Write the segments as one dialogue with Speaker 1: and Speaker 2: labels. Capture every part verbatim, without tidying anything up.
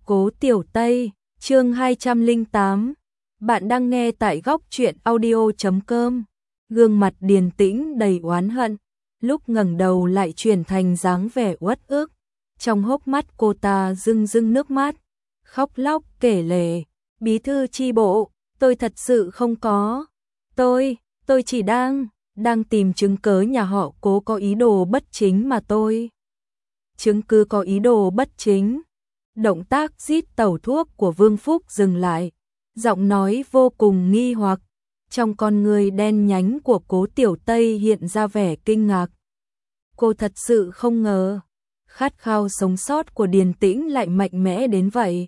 Speaker 1: Cố Tiểu Tây, chương hai trăm lẻ tám. Bạn đang nghe tại góc truyện audio chấm com. Gương mặt điềm tĩnh đầy oán hận, lúc ngẩng đầu lại chuyển thành dáng vẻ uất ức. Trong hốc mắt cô ta rưng rưng nước mắt, khóc lóc kể lể, "Bí thư chi bộ, tôi thật sự không có. Tôi, tôi chỉ đang, đang tìm chứng cớ nhà họ Cố có ý đồ bất chính mà tôi." Chứng cứ có ý đồ bất chính? Động tác rít tẩu thuốc của Vương Phúc dừng lại, giọng nói vô cùng nghi hoặc, trong con người đen nhánh của Cố Tiểu Tây hiện ra vẻ kinh ngạc. Cô thật sự không ngờ, khát khao sống sót của Điền Tĩnh lại mạnh mẽ đến vậy.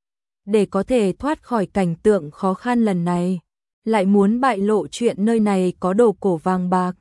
Speaker 1: Để có thể thoát khỏi cảnh tượng khó khăn lần này, lại muốn bại lộ chuyện nơi này có đồ cổ vàng bạc.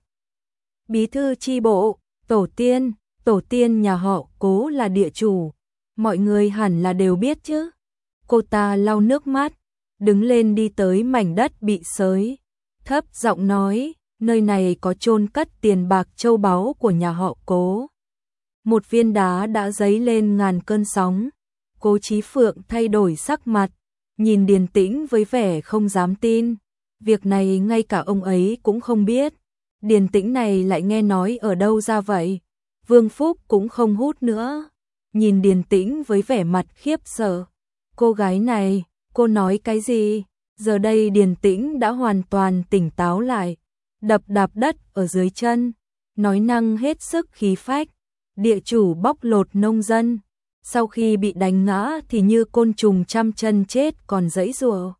Speaker 1: Bí thư chi bộ, tổ tiên, tổ tiên nhà họ Cố là địa chủ, mọi người hẳn là đều biết chứ. Cô ta lau nước mắt, đứng lên đi tới mảnh đất bị xới, thấp giọng nói, nơi này có chôn cất tiền bạc châu báu của nhà họ Cố. Một viên đá đã dấy lên ngàn cơn sóng. Cố Chí Phượng thay đổi sắc mặt, nhìn Điền Tĩnh với vẻ không dám tin. Việc này ngay cả ông ấy cũng không biết. Điền Tĩnh này lại nghe nói ở đâu ra vậy? Vương Phúc cũng không hút nữa, nhìn Điền Tĩnh với vẻ mặt khiếp sợ. Cô gái này, cô nói cái gì? Giờ đây Điền Tĩnh đã hoàn toàn tỉnh táo lại, đập đạp đất ở dưới chân, nói năng hết sức khí phách. Địa chủ bóc lột nông dân, sau khi bị đánh ngã thì như côn trùng trăm chân chết còn giãy giụa.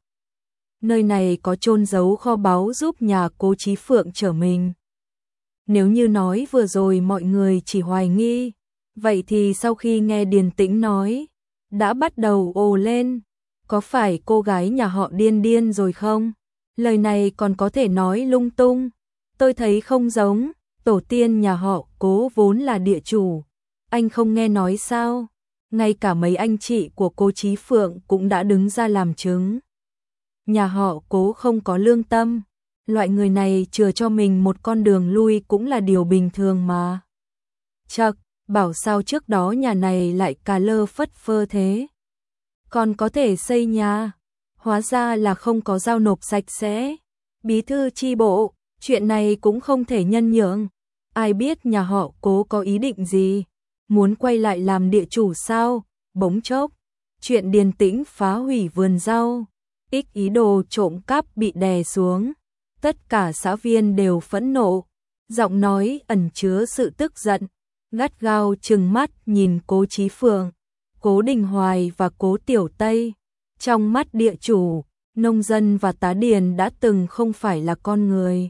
Speaker 1: Nơi này có chôn giấu kho báu giúp nhà Cố Chí Phượng trở mình. Nếu như nói vừa rồi mọi người chỉ hoài nghi, vậy thì sau khi nghe Điền Tĩnh nói, đã bắt đầu ồ lên. Có phải cô gái nhà họ điên điên rồi không? Lời này còn có thể nói lung tung. Tôi thấy không giống, tổ tiên nhà họ Cố vốn là địa chủ. Anh không nghe nói sao? Ngay cả mấy anh chị của Cố Chí Phượng cũng đã đứng ra làm chứng. Nhà họ Cố không có lương tâm. Loại người này chừa cho mình một con đường lui cũng là điều bình thường mà. Chậc, bảo sao trước đó nhà này lại cà lơ phất phơ thế. Còn có thể xây nhà, hóa ra là không có giao nộp sạch sẽ. Bí thư chi bộ, chuyện này cũng không thể nhân nhượng. Ai biết nhà họ Cố có ý định gì? Muốn quay lại làm địa chủ sao? Bỗng chốc, chuyện Điền Tĩnh phá hủy vườn rau, ích ý đồ trộm cắp bị đè xuống. Tất cả xã viên đều phẫn nộ, giọng nói ẩn chứa sự tức giận, gắt gao trừng mắt nhìn Cố Chí Phượng, Cố Đình Hoài và Cố Tiểu Tây. Trong mắt địa chủ, nông dân và tá điền đã từng không phải là con người,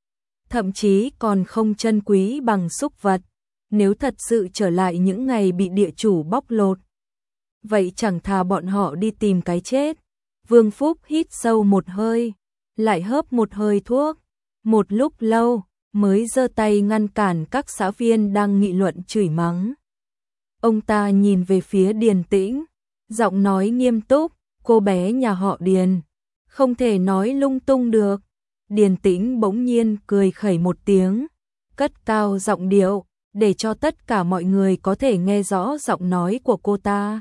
Speaker 1: thậm chí còn không trân quý bằng súc vật. Nếu thật sự trở lại những ngày bị địa chủ bóc lột, vậy chẳng thà bọn họ đi tìm cái chết. Vương Phúc hít sâu một hơi, lại hớp một hơi thuốc, một lúc lâu mới giơ tay ngăn cản các xã viên đang nghị luận chửi mắng. Ông ta nhìn về phía Điền Tĩnh, giọng nói nghiêm túc, cô bé nhà họ Điền, không thể nói lung tung được. Điền Tĩnh bỗng nhiên cười khẩy một tiếng, cất cao giọng điệu, để cho tất cả mọi người có thể nghe rõ giọng nói của cô ta.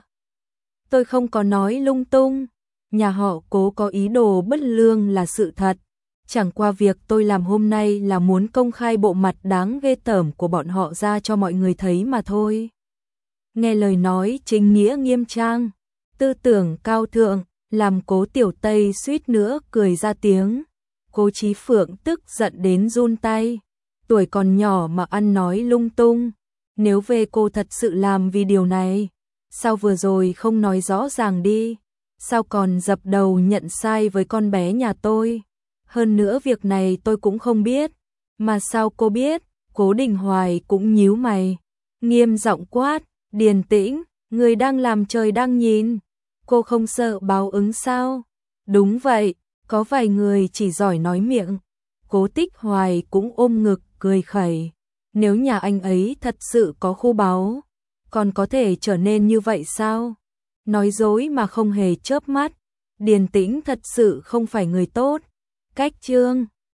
Speaker 1: Tôi không có nói lung tung. Nhà họ Cố có ý đồ bất lương là sự thật. Chẳng qua việc tôi làm hôm nay là muốn công khai bộ mặt đáng ghê tởm của bọn họ ra cho mọi người thấy mà thôi. Nghe lời nói chính nghĩa nghiêm trang, tư tưởng cao thượng, làm Cố Tiểu Tây suýt nữa cười ra tiếng. Cố Chí Phượng tức giận đến run tay. Tuổi còn nhỏ mà ăn nói lung tung. Nếu về cô thật sự làm vì điều này, sao vừa rồi không nói rõ ràng đi? Sao còn dập đầu nhận sai với con bé nhà tôi? Hơn nữa việc này tôi cũng không biết. Mà sao cô biết? Cố Đình Hoài cũng nhíu mày, nghiêm giọng quát, Điền Tĩnh, người đang làm trời đang nhìn. Cô không sợ báo ứng sao? Đúng vậy, có vài người chỉ giỏi nói miệng. Cố Tích Hoài cũng ôm ngực cười khẩy. Nếu nhà anh ấy thật sự có khu báu, còn có thể trở nên như vậy sao? Nói dối mà không hề chớp mắt. Điền Tĩnh thật sự không phải người tốt. Cách chương